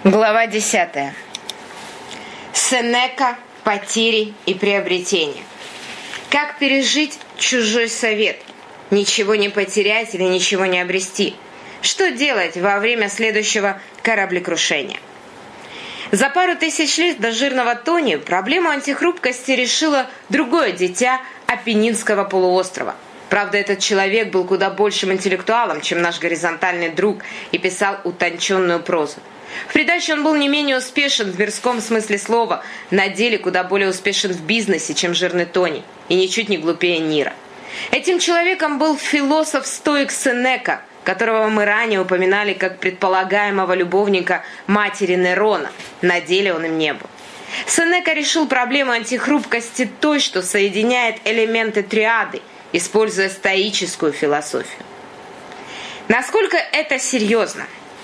Глава 10. Сенека, потери и приобретения. Как пережить чужой совет? Ничего не потерять или ничего не обрести? Что делать во время следующего кораблекрушения? За пару тысяч лет до жирного Тони проблему антихрупкости решило другое дитя Апеннинского полуострова. Правда, этот человек был куда большим интеллектуалом, чем наш горизонтальный друг, и писал утонченную прозу. В придачу он был не менее успешен в мирском смысле слова, на деле куда более успешен в бизнесе, чем жирный Тони, и ничуть не глупее Нира. Этим человеком был философ-стоик Сенека, которого мы ранее упоминали как предполагаемого любовника матери Нерона. На деле он им не был. Сенека решил проблему антихрупкости той, что соединяет элементы триады, используя стоическую философию. Насколько это серьезно?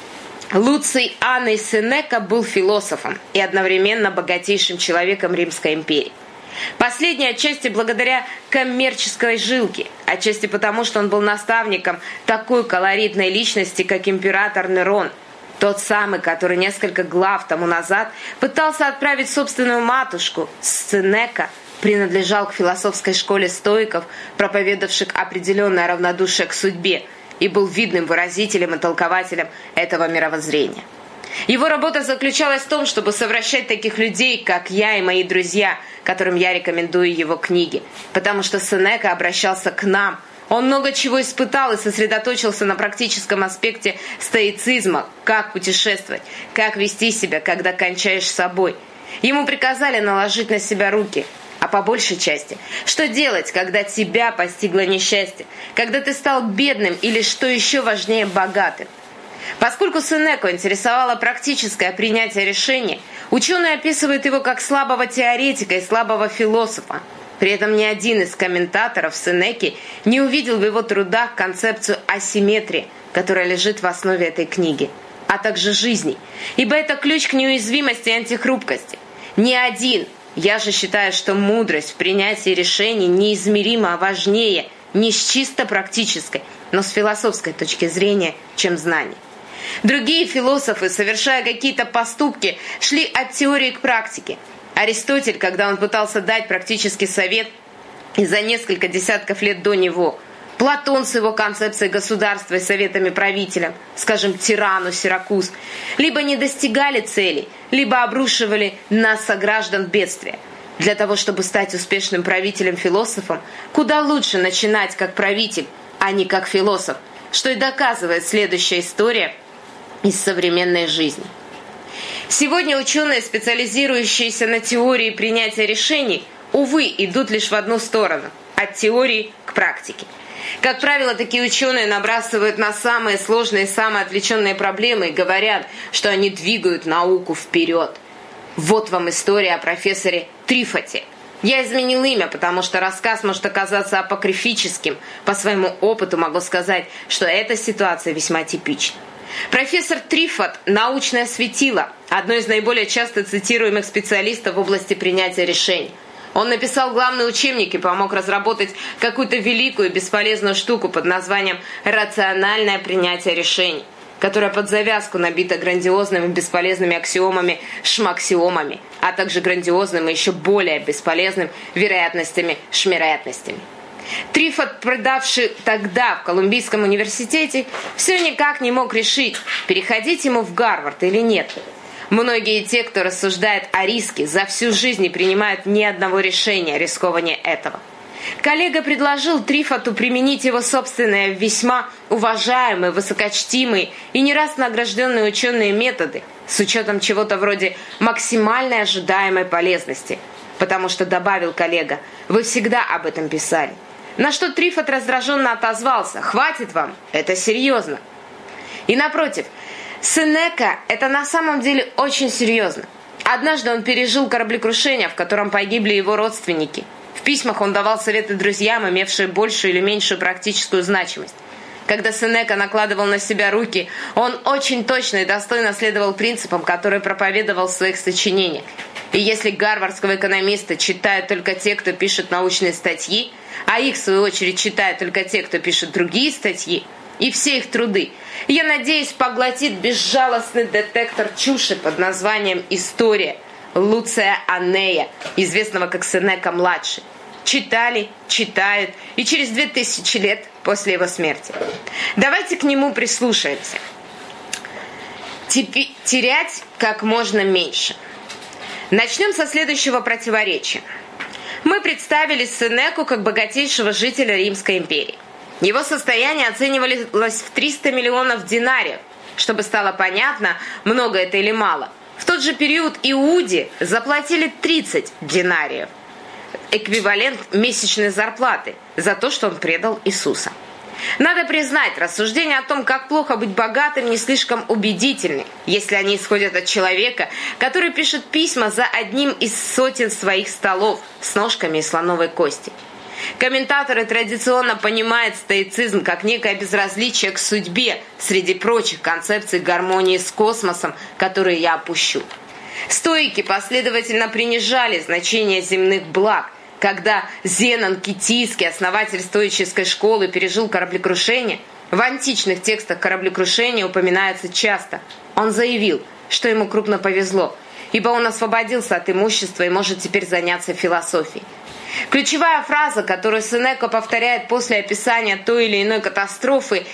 Луций Анный Сенека был философом и одновременно богатейшим человеком Римской империи. Последний отчасти благодаря коммерческой жилке, отчасти потому, что он был наставником такой колоритной личности, как император Нерон, тот самый, который несколько глав тому назад пытался отправить собственную матушку. Сенека принадлежал к философской школе стоиков, проповедовавших определенное равнодушие к судьбе, и был видным выразителем и толкователем этого мировоззрения. Его работа заключалась в том, чтобы совращать таких людей, как я и мои друзья, которым я рекомендую его книги, потому что Сенека обращался к нам. Он много чего испытал и сосредоточился на практическом аспекте стоицизма, как путешествовать, как вести себя, когда кончаешь с собой. Ему приказали наложить на себя руки, а по большей части, что делать, когда тебя постигло несчастье, когда ты стал бедным или, что еще важнее, богатым. Поскольку Сенеку интересовало практическое принятие решений, ученые описывают его как слабого теоретика и слабого философа. При этом ни один из комментаторов Сенеки не увидел в его трудах концепцию асимметрии, которая лежит в основе этой книги, а также жизни, ибо это ключ к неуязвимости и антихрупкости. Ни один. Я же считаю, что мудрость в принятии решений неизмеримо важнее не с чисто практической, но с философской точки зрения, чем знание. Другие философы, совершая какие-то поступки, шли от теории к практике. Аристотель, когда он пытался дать практический совет, и за несколько десятков лет до него, Платон с его концепцией государства и советами правителям, скажем, тирану Сиракуз, либо не достигали целей, либо обрушивали на сограждан бедствия. Для того, чтобы стать успешным правителем-философом, куда лучше начинать как правитель, а не как философ, что и доказывает следующая история из современной жизни. Сегодня ученые, специализирующиеся на теории принятия решений, увы, идут лишь в одну сторону – от теории к практике. Как правило, такие ученые набрасывают на самые сложные и самые отвлеченные проблемы и говорят, что они двигают науку вперед. Вот вам история о профессоре Трифоте. Я изменил имя, потому что рассказ может оказаться апокрифическим. По своему опыту могу сказать, что эта ситуация весьма типична. Профессор Трифот – научное светило, одно из наиболее часто цитируемых специалистов в области принятия решений. Он написал главный учебник и помог разработать какую-то великую и бесполезную штуку под названием «Рациональное принятие решений», которая под завязку набита грандиозными бесполезными аксиомами, шмаксиомами, а также грандиозным и еще более бесполезным вероятностями, шмероятностями. Трифот, преподававший тогда в Колумбийском университете, все никак не мог решить, переходить ему в Гарвард или нет. Многие те, кто рассуждает о риске, за всю жизнь не принимают ни одного решения о рисковании этого. Коллега предложил Трифоту применить его собственные, весьма уважаемые, высокочтимые и не раз награжденные ученые методы, с учетом чего-то вроде максимальной ожидаемой полезности. Потому что, добавил коллега, вы всегда об этом писали. На что Трифот раздраженно отозвался: «Хватит вам, это серьезно». И напротив, Сенека – это на самом деле очень серьезно. Однажды он пережил кораблекрушение, в котором погибли его родственники. В письмах он давал советы друзьям, имевшие большую или меньшую практическую значимость. Когда Сенека накладывал на себя руки, он очень точно и достойно следовал принципам, которые проповедовал в своих сочинениях. И если гарвардского экономиста читают только те, кто пишет научные статьи, а их, в свою очередь, читают только те, кто пишет другие статьи, и все их труды, я надеюсь, поглотит безжалостный детектор чуши под названием «История» Луция Аннея, известного как Сенека-младший. Читали, читают и через 2000 лет после его смерти. Давайте к нему прислушаемся. Терять как можно меньше. Начнем со следующего противоречия. Мы представили Сенеку как богатейшего жителя Римской империи. Его состояние оценивалось в 300 миллионов динариев. Чтобы стало понятно, много это или мало. В тот же период Иуде заплатили 30 динариев, эквивалент месячной зарплаты, за то, что он предал Иисуса. Надо признать, рассуждения о том, как плохо быть богатым, не слишком убедительны, если они исходят от человека, который пишет письма за одним из сотен своих столов с ножками из слоновой кости. Комментаторы традиционно понимают стоицизм как некое безразличие к судьбе среди прочих концепций гармонии с космосом, которые я опущу. Стоики последовательно принижали значение земных благ. Когда Зенон Китийский, основатель стоической школы, пережил кораблекрушение, в античных текстах кораблекрушения упоминается часто. Он заявил, что ему крупно повезло, ибо он освободился от имущества и может теперь заняться философией. Ключевая фраза, которую Сенека повторяет после описания той или иной катастрофы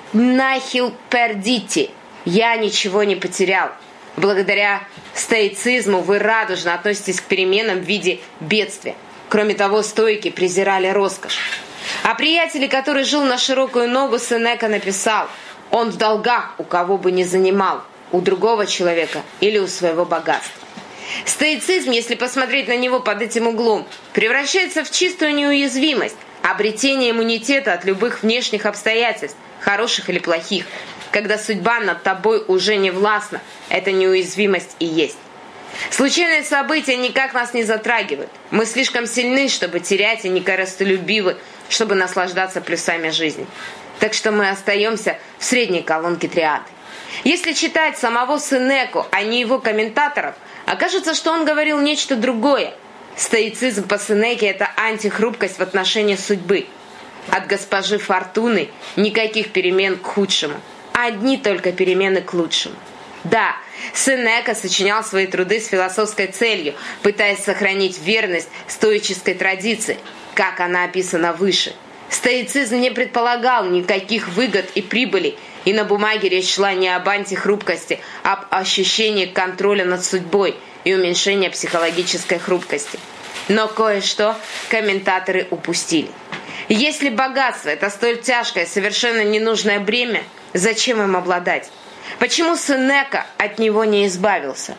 «nihil perditi» – «я ничего не потерял». Благодаря стоицизму вы радужно относитесь к переменам в виде бедствия. Кроме того, стоики презирали роскошь. О приятеле, который жил на широкую ногу, Сенека написал: «Он в долгах у кого бы ни занимал, у другого человека или у своего богатства». Стоицизм, если посмотреть на него под этим углом, превращается в чистую неуязвимость, обретение иммунитета от любых внешних обстоятельств, хороших или плохих. Когда судьба над тобой уже не властна, эта неуязвимость и есть. Случайные события никак нас не затрагивают. Мы слишком сильны, чтобы терять, и некорыстолюбивы, чтобы наслаждаться плюсами жизни. Так что мы остаемся в средней колонке триады. Если читать самого Сенеку, а не его комментаторов, окажется, что он говорил нечто другое. Стоицизм по Сенеке – это антихрупкость в отношении судьбы. От госпожи Фортуны никаких перемен к худшему, а одни только перемены к лучшему. Да, Сенека сочинял свои труды с философской целью, пытаясь сохранить верность стоической традиции, как она описана выше. Стоицизм не предполагал никаких выгод и прибыли, и на бумаге речь шла не об антихрупкости, а об ощущении контроля над судьбой и уменьшения психологической хрупкости. Но кое-что комментаторы упустили. Если богатство – это столь тяжкое, совершенно ненужное бремя, зачем им обладать? Почему Сенека от него не избавился?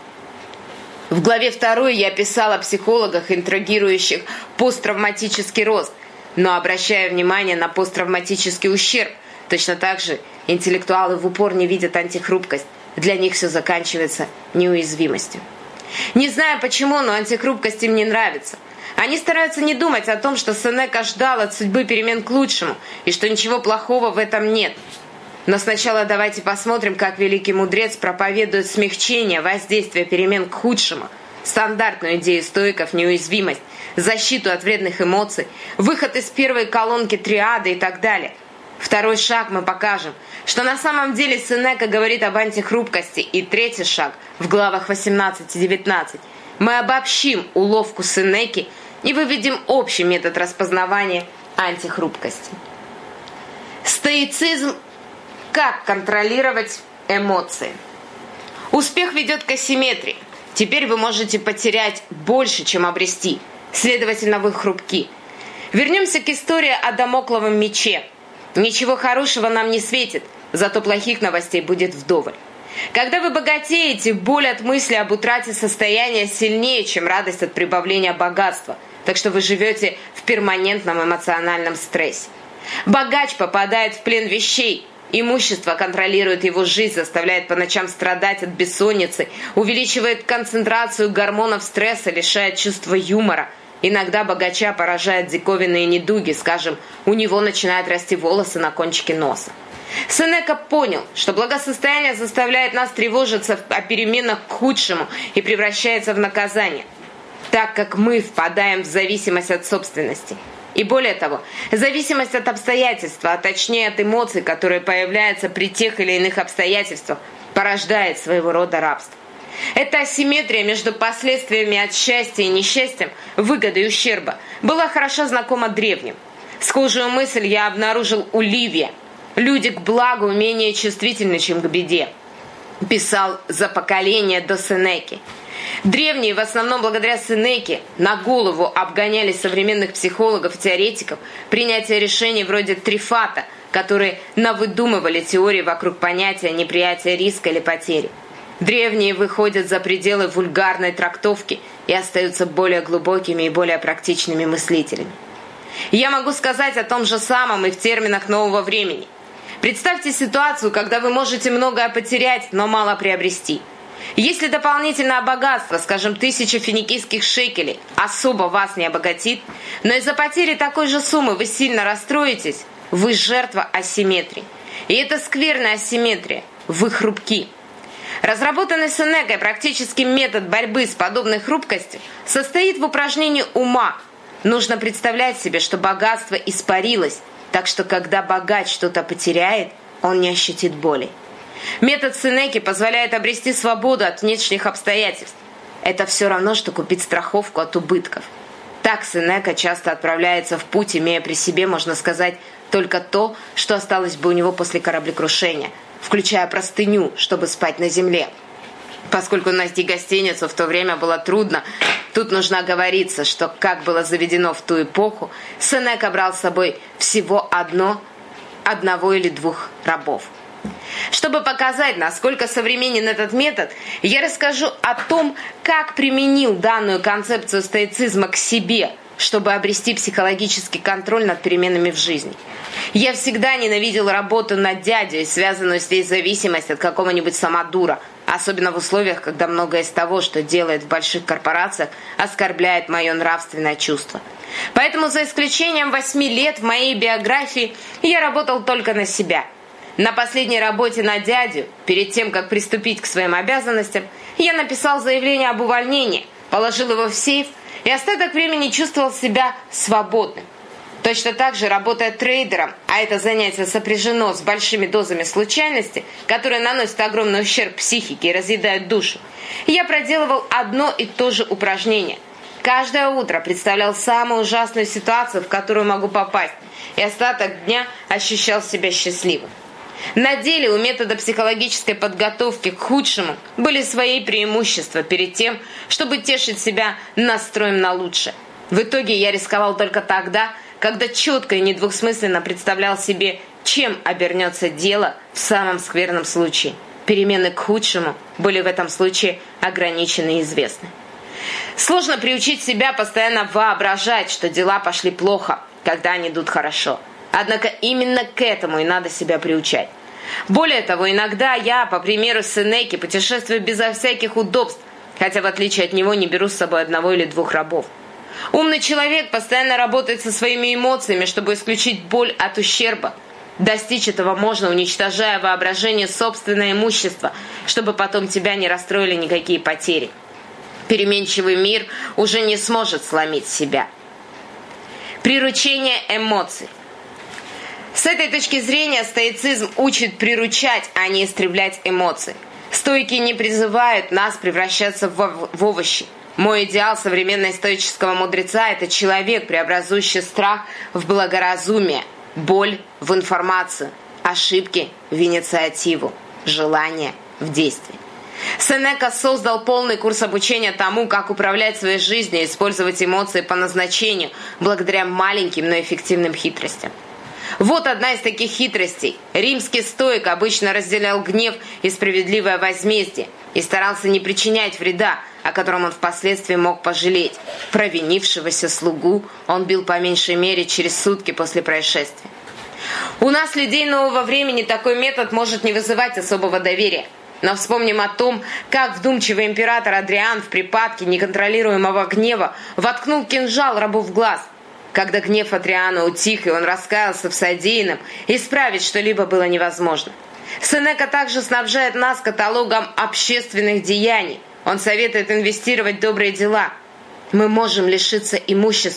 В главе 2 я писал о психологах, интригирующих посттравматический рост, но обращая внимание на посттравматический ущерб. Точно так же интеллектуалы в упор не видят антихрупкость. Для них все заканчивается неуязвимостью. Не знаю почему, но антихрупкость им не нравится. Они стараются не думать о том, что Сенека ждал от судьбы перемен к лучшему, и что ничего плохого в этом нет. Но сначала давайте посмотрим, как великий мудрец проповедует смягчение воздействия перемен к худшему, стандартную идею стоиков, неуязвимость, защиту от вредных эмоций, выход из первой колонки триады и так далее. Второй шаг мы покажем, что на самом деле Сенека говорит об антихрупкости, и третий шаг в главах 18 и 19. Мы обобщим уловку Сенеки и выведем общий метод распознавания антихрупкости. Стоицизм. Как контролировать эмоции? Успех ведет к асимметрии. Теперь вы можете потерять больше, чем обрести. Следовательно, вы хрупки. Вернемся к истории о дамокловом мече. Ничего хорошего нам не светит, зато плохих новостей будет вдоволь. Когда вы богатеете, боль от мысли об утрате состояния сильнее, чем радость от прибавления богатства. Так что вы живете в перманентном эмоциональном стрессе. Богач попадает в плен вещей. Имущество контролирует его жизнь, заставляет по ночам страдать от бессонницы, увеличивает концентрацию гормонов стресса, лишает чувства юмора. Иногда богача поражают диковинные недуги, скажем, у него начинают расти волосы на кончике носа. Сенека понял, что благосостояние заставляет нас тревожиться о переменах к худшему и превращается в наказание, так как мы впадаем в зависимость от собственности. И более того, зависимость от обстоятельств, а точнее от эмоций, которые появляются при тех или иных обстоятельствах, порождает своего рода рабство. Эта асимметрия между последствиями от счастья и несчастьем, выгоды и ущерба, была хорошо знакома древним. Схожую мысль я обнаружил у Ливия. «Люди к благу менее чувствительны, чем к беде», писал за поколение до Сенеки. Древние, в основном благодаря Сенеке, на голову обгоняли современных психологов и теоретиков принятие решений вроде Трифата, которые навыдумывали теории вокруг понятия неприятия риска или потери. Древние выходят за пределы вульгарной трактовки и остаются более глубокими и более практичными мыслителями. Я могу сказать о том же самом и в терминах нового времени. Представьте ситуацию, когда вы можете многое потерять, но мало приобрести. Если дополнительное богатство, скажем, 1000 финикийских шекелей, особо вас не обогатит, но из-за потери такой же суммы вы сильно расстроитесь, вы жертва асимметрии. И это скверная асимметрия, вы хрупки. Разработанный Сенекой практический метод борьбы с подобной хрупкостью состоит в упражнении ума. Нужно представлять себе, что богатство испарилось, так что когда богач что-то потеряет, он не ощутит боли. Метод Сенеки позволяет обрести свободу от внешних обстоятельств. Это все равно, что купить страховку от убытков. Так Сенека часто отправляется в путь, имея при себе, можно сказать, только то, что осталось бы у него после кораблекрушения, включая простыню, чтобы спать на земле. Поскольку найти гостиницу в то время было трудно, тут нужно оговориться, что, как было заведено в ту эпоху, Сенека брал с собой всего одного или двух рабов. Чтобы показать, насколько современен этот метод, я расскажу о том, как применил данную концепцию стоицизма к себе, чтобы обрести психологический контроль над переменами в жизни. Я всегда ненавидел работу над дядей, связанную с ней зависимость от какого-нибудь самодура, особенно в условиях, когда многое из того, что делает в больших корпорациях, оскорбляет мое нравственное чувство. Поэтому, за исключением 8 лет в моей биографии, я работал только на себя. На последней работе на дядю, перед тем, как приступить к своим обязанностям, я написал заявление об увольнении, положил его в сейф и остаток времени чувствовал себя свободным. Точно так же, работая трейдером, а это занятие сопряжено с большими дозами случайности, которые наносят огромный ущерб психике и разъедают душу, я проделывал одно и то же упражнение. Каждое утро представлял самую ужасную ситуацию, в которую могу попасть, и остаток дня ощущал себя счастливым. На деле у метода психологической подготовки к худшему были свои преимущества перед тем, чтобы тешить себя настроем на лучшее. В итоге я рисковал только тогда, когда четко и недвусмысленно представлял себе, чем обернется дело в самом скверном случае. Перемены к худшему были в этом случае ограничены и известны. Сложно приучить себя постоянно воображать, что дела пошли плохо, когда они идут хорошо. Однако именно к этому и надо себя приучать. Более того, иногда я, по примеру Сенеки, путешествую безо всяких удобств, хотя в отличие от него не беру с собой 1 или 2 рабов. Умный человек постоянно работает со своими эмоциями, чтобы исключить боль от ущерба. Достичь этого можно, уничтожая воображение собственное имущество, чтобы потом тебя не расстроили никакие потери. Переменчивый мир уже не сможет сломить себя. Приручение эмоций. С этой точки зрения стоицизм учит приручать, а не истреблять эмоции. Стоики не призывают нас превращаться в овощи. Мой идеал современного стоического мудреца – это человек, преобразующий страх в благоразумие, боль в информацию, ошибки в инициативу, желание в действие. Сенека создал полный курс обучения тому, как управлять своей жизнью и использовать эмоции по назначению, благодаря маленьким, но эффективным хитростям. Вот одна из таких хитростей. Римский стоик обычно разделял гнев и справедливое возмездие и старался не причинять вреда, о котором он впоследствии мог пожалеть. Провинившегося слугу он бил по меньшей мере через сутки после происшествия. У нас, людей нового времени, такой метод может не вызывать особого доверия. Но вспомним о том, как вдумчивый император Адриан в припадке неконтролируемого гнева воткнул кинжал рабу в глаз. Когда гнев Адриана утих, и он раскаялся в содеянном, исправить что-либо было невозможно. Сенека также снабжает нас каталогом общественных деяний. Он советует инвестировать в добрые дела. Мы можем лишиться имущества,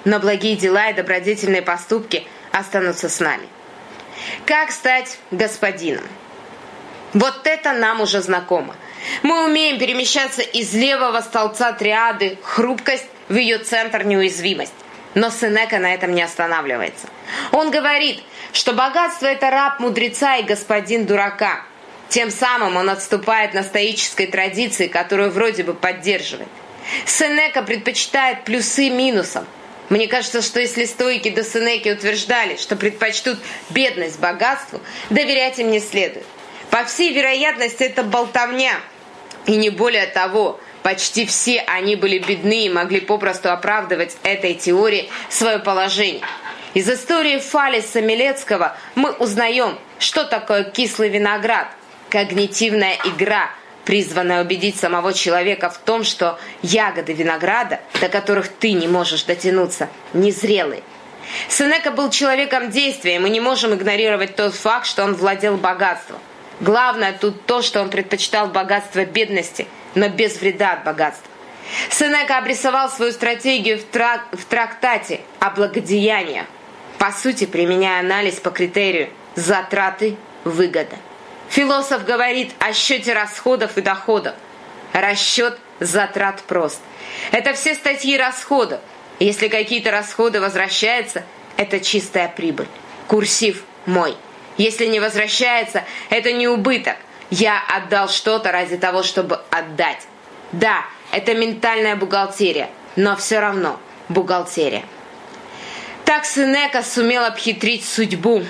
но благие дела и добродетельные поступки останутся с нами. Как стать господином? Вот это нам уже знакомо. Мы умеем перемещаться из левого столбца триады хрупкость в ее центр неуязвимость. Но Сенека на этом не останавливается. Он говорит, что богатство – это раб мудреца и господин дурака. Тем самым он отступает на стоической традиции, которую вроде бы поддерживает. Сенека предпочитает плюсы минусам. Мне кажется, что если стоики до Сенеки утверждали, что предпочтут бедность богатству, доверять им не следует. По всей вероятности, это болтовня. И не более того, почти все они были бедны и могли попросту оправдывать этой теорией свое положение. Из истории Фалеса Милецкого мы узнаем, что такое кислый виноград, когнитивная игра, призванная убедить самого человека в том, что ягоды винограда, до которых ты не можешь дотянуться, незрелые. Сенека был человеком действия, и мы не можем игнорировать тот факт, что он владел богатством. Главное тут то, что он предпочитал богатство бедности, но без вреда от богатства. Сенека обрисовал свою стратегию в трактате о благодеяниях, по сути, применяя анализ по критерию затраты-выгода. Философ говорит о счете расходов и доходов. Расчет затрат прост. Это все статьи расходов. Если какие-то расходы возвращаются, это чистая прибыль. Курсив мой. Если не возвращается, это не убыток. Я отдал что-то ради того, чтобы отдать. Да, это ментальная бухгалтерия, но все равно бухгалтерия. Так Сенека сумел обхитрить судьбу.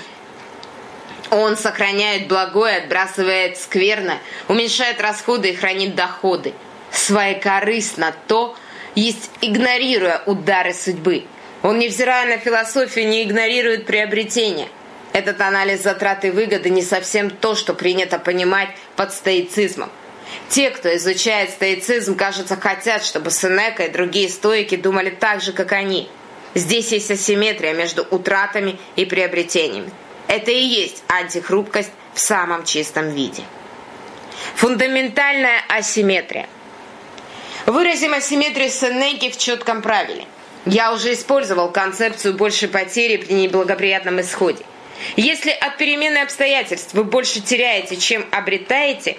Он сохраняет благое, отбрасывает скверное, уменьшает расходы и хранит доходы. Своекорыстно то есть, игнорируя удары судьбы. Он, невзирая на философию, не игнорирует приобретения. Этот анализ затрат и выгоды не совсем то, что принято понимать под стоицизмом. Те, кто изучает стоицизм, кажется, хотят, чтобы Сенека и другие стоики думали так же, как они. Здесь есть асимметрия между утратами и приобретениями. Это и есть антихрупкость в самом чистом виде. Фундаментальная асимметрия. Выразим асимметрию Сенеки в четком правиле. Я уже использовал концепцию большей потери при неблагоприятном исходе. Если от перемены обстоятельств вы больше теряете, чем обретаете,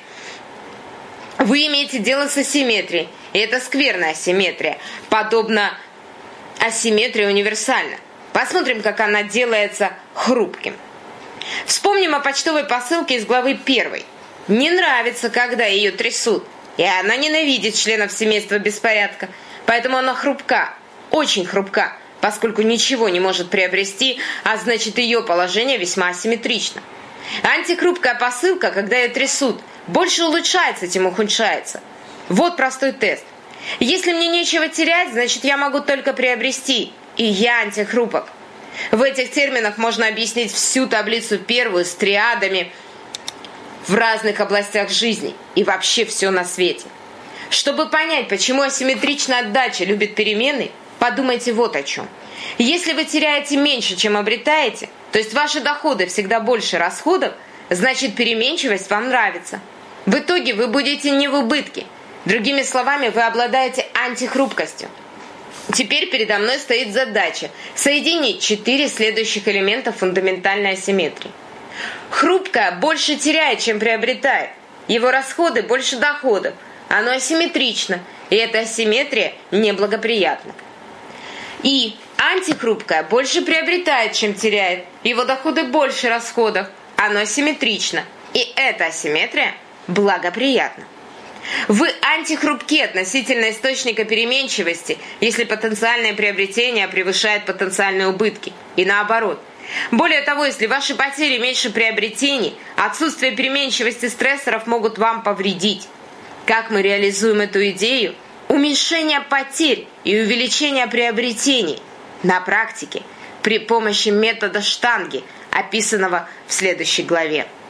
вы имеете дело с асимметрией. И это скверная асимметрия. Подобно асимметрии универсальна. Посмотрим, как она делается хрупким. Вспомним о почтовой посылке из главы 1. Не нравится, когда ее трясут. И она ненавидит членов семейства беспорядка. Поэтому она хрупка, очень хрупка, поскольку ничего не может приобрести, а значит ее положение весьма асимметрично. Антихрупкая посылка, когда ее трясут, больше улучшается, чем ухудшается. Вот простой тест. Если мне нечего терять, значит я могу только приобрести, и я антихрупок. В этих терминах можно объяснить всю таблицу первую с триадами в разных областях жизни и вообще все на свете. Чтобы понять, почему асимметричная отдача любит перемены, подумайте вот о чем. Если вы теряете меньше, чем обретаете, то есть ваши доходы всегда больше расходов, значит переменчивость вам нравится. В итоге вы будете не в убытке. Другими словами, вы обладаете антихрупкостью. Теперь передо мной стоит задача соединить 4 следующих элемента фундаментальной асимметрии. Хрупкое больше теряет, чем приобретает. Его расходы больше доходов. Оно асимметрично, и эта асимметрия неблагоприятна. И антихрупкое больше приобретает, чем теряет. Его доходы больше расходов. Оно асимметрично, и эта асимметрия благоприятна. Вы антихрупки относительно источника переменчивости, если потенциальное приобретение превышает потенциальные убытки. И наоборот. Более того, если ваши потери меньше приобретений, отсутствие переменчивости стрессоров могут вам повредить. Как мы реализуем эту идею? Уменьшение потерь и увеличение приобретений на практике при помощи метода штанги, описанного в следующей главе.